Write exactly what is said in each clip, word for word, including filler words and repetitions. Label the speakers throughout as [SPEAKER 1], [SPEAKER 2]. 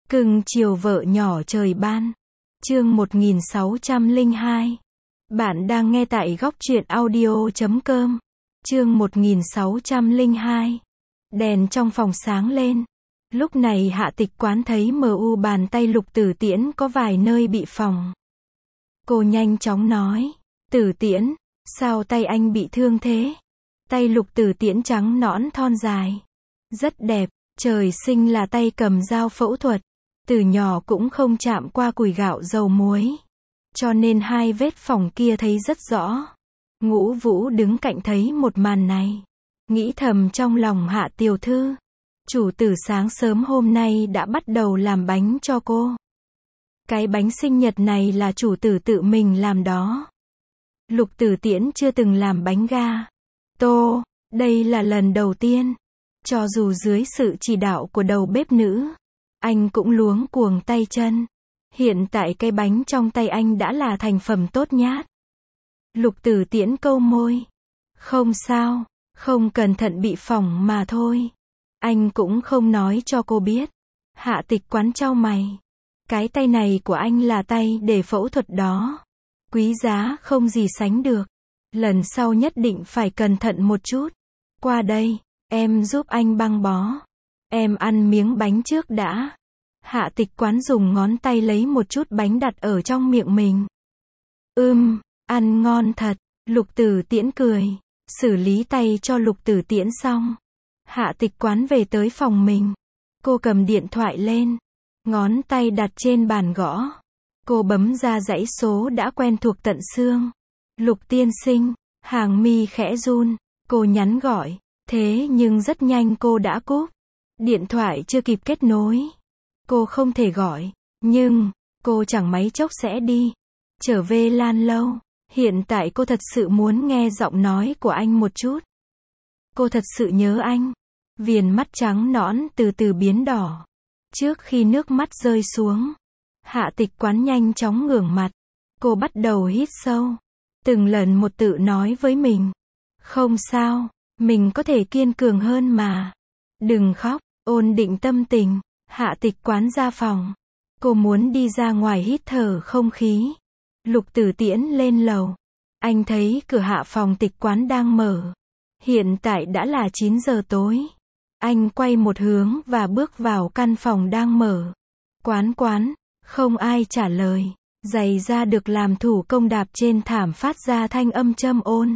[SPEAKER 1] Cưng chiều vợ nhỏ trời ban. Chương một nghìn sáu trăm lẻ hai. Bạn đang nghe tại góc truyện audio chấm com. Chương một nghìn sáu trăm lẻ hai. Đèn trong phòng sáng lên. Lúc này Hạ Tịch Quán thấy mờ u bàn tay Lục Tử Tiễn có vài nơi bị phỏng. Cô nhanh chóng nói, Tử Tiễn, sao tay anh bị thương thế? Tay Lục Tử Tiễn trắng nõn thon dài. Rất đẹp, trời sinh là tay cầm dao phẫu thuật. Từ nhỏ cũng không chạm qua củi gạo dầu muối. Cho nên hai vết phỏng kia thấy rất rõ. Ngũ Vũ đứng cạnh thấy một màn này. Nghĩ thầm trong lòng Hạ tiểu thư. Chủ tử sáng sớm hôm nay đã bắt đầu làm bánh cho cô. Cái bánh sinh nhật này là chủ tử tự mình làm đó. Lục Tử Tiễn chưa từng làm bánh ga tô, đây là lần đầu tiên. Cho dù dưới sự chỉ đạo của đầu bếp nữ, anh cũng luống cuồng tay chân. Hiện tại cái bánh trong tay anh đã là thành phẩm tốt nhát. Lục Tử Tiễn câu môi. Không sao, không cẩn thận bị phỏng mà thôi. Anh cũng không nói cho cô biết. Hạ Tịch Quán chau mày. Cái tay này của anh là tay để phẫu thuật đó. Quý giá không gì sánh được. Lần sau nhất định phải cẩn thận một chút. Qua đây, em giúp anh băng bó. Em ăn miếng bánh trước đã. Hạ Tịch Quán dùng ngón tay lấy một chút bánh đặt ở trong miệng mình. Ưm, ăn ngon thật. Lục Tử Tiễn cười. Xử lý tay cho Lục Tử Tiễn xong. Hạ Tịch Quán về tới phòng mình. Cô cầm điện thoại lên. Ngón tay đặt trên bàn gõ. Cô bấm ra dãy số đã quen thuộc tận xương. Lục tiên sinh. Hàng mi khẽ run. Cô nhắn gọi. Thế nhưng rất nhanh cô đã cúp. Điện thoại chưa kịp kết nối. Cô không thể gọi. Nhưng, cô chẳng mấy chốc sẽ đi. Trở về Lan Lâu. Hiện tại cô thật sự muốn nghe giọng nói của anh một chút. Cô thật sự nhớ anh. Viền mắt trắng nõn từ từ biến đỏ. Trước khi nước mắt rơi xuống, Hạ Tịch Quán nhanh chóng ngửa mặt. Cô bắt đầu hít sâu. Từng lần một tự nói với mình. Không sao, mình có thể kiên cường hơn mà. Đừng khóc, ổn định tâm tình. Hạ Tịch Quán ra phòng. Cô muốn đi ra ngoài hít thở không khí. Lục Tử Tiễn lên lầu. Anh thấy cửa hạ phòng Tịch Quán đang mở. Hiện tại đã là chín giờ tối. Anh quay một hướng và bước vào căn phòng đang mở. Quán quán, không ai trả lời. Giày da được làm thủ công đạp trên thảm phát ra thanh âm châm ôn.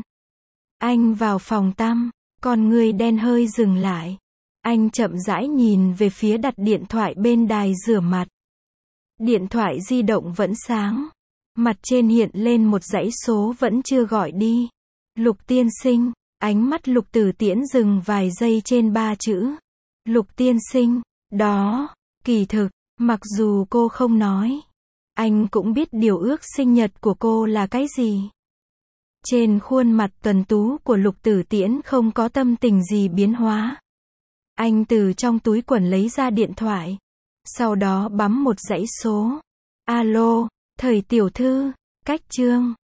[SPEAKER 1] Anh vào phòng tắm, con người đen hơi dừng lại. Anh chậm rãi nhìn về phía đặt điện thoại bên đài rửa mặt. Điện thoại di động vẫn sáng. Mặt trên hiện lên một dãy số vẫn chưa gọi đi. Lục tiên sinh. Ánh mắt Lục Tử Tiễn dừng vài giây trên ba chữ. Lục tiên sinh. Đó. Kỳ thực, mặc dù cô không nói, anh cũng biết điều ước sinh nhật của cô là cái gì. Trên khuôn mặt tuấn tú của Lục Tử Tiễn không có tâm tình gì biến hóa. Anh từ trong túi quần lấy ra điện thoại. Sau đó bấm một dãy số. Alo, Thời tiểu thư, cách Trương.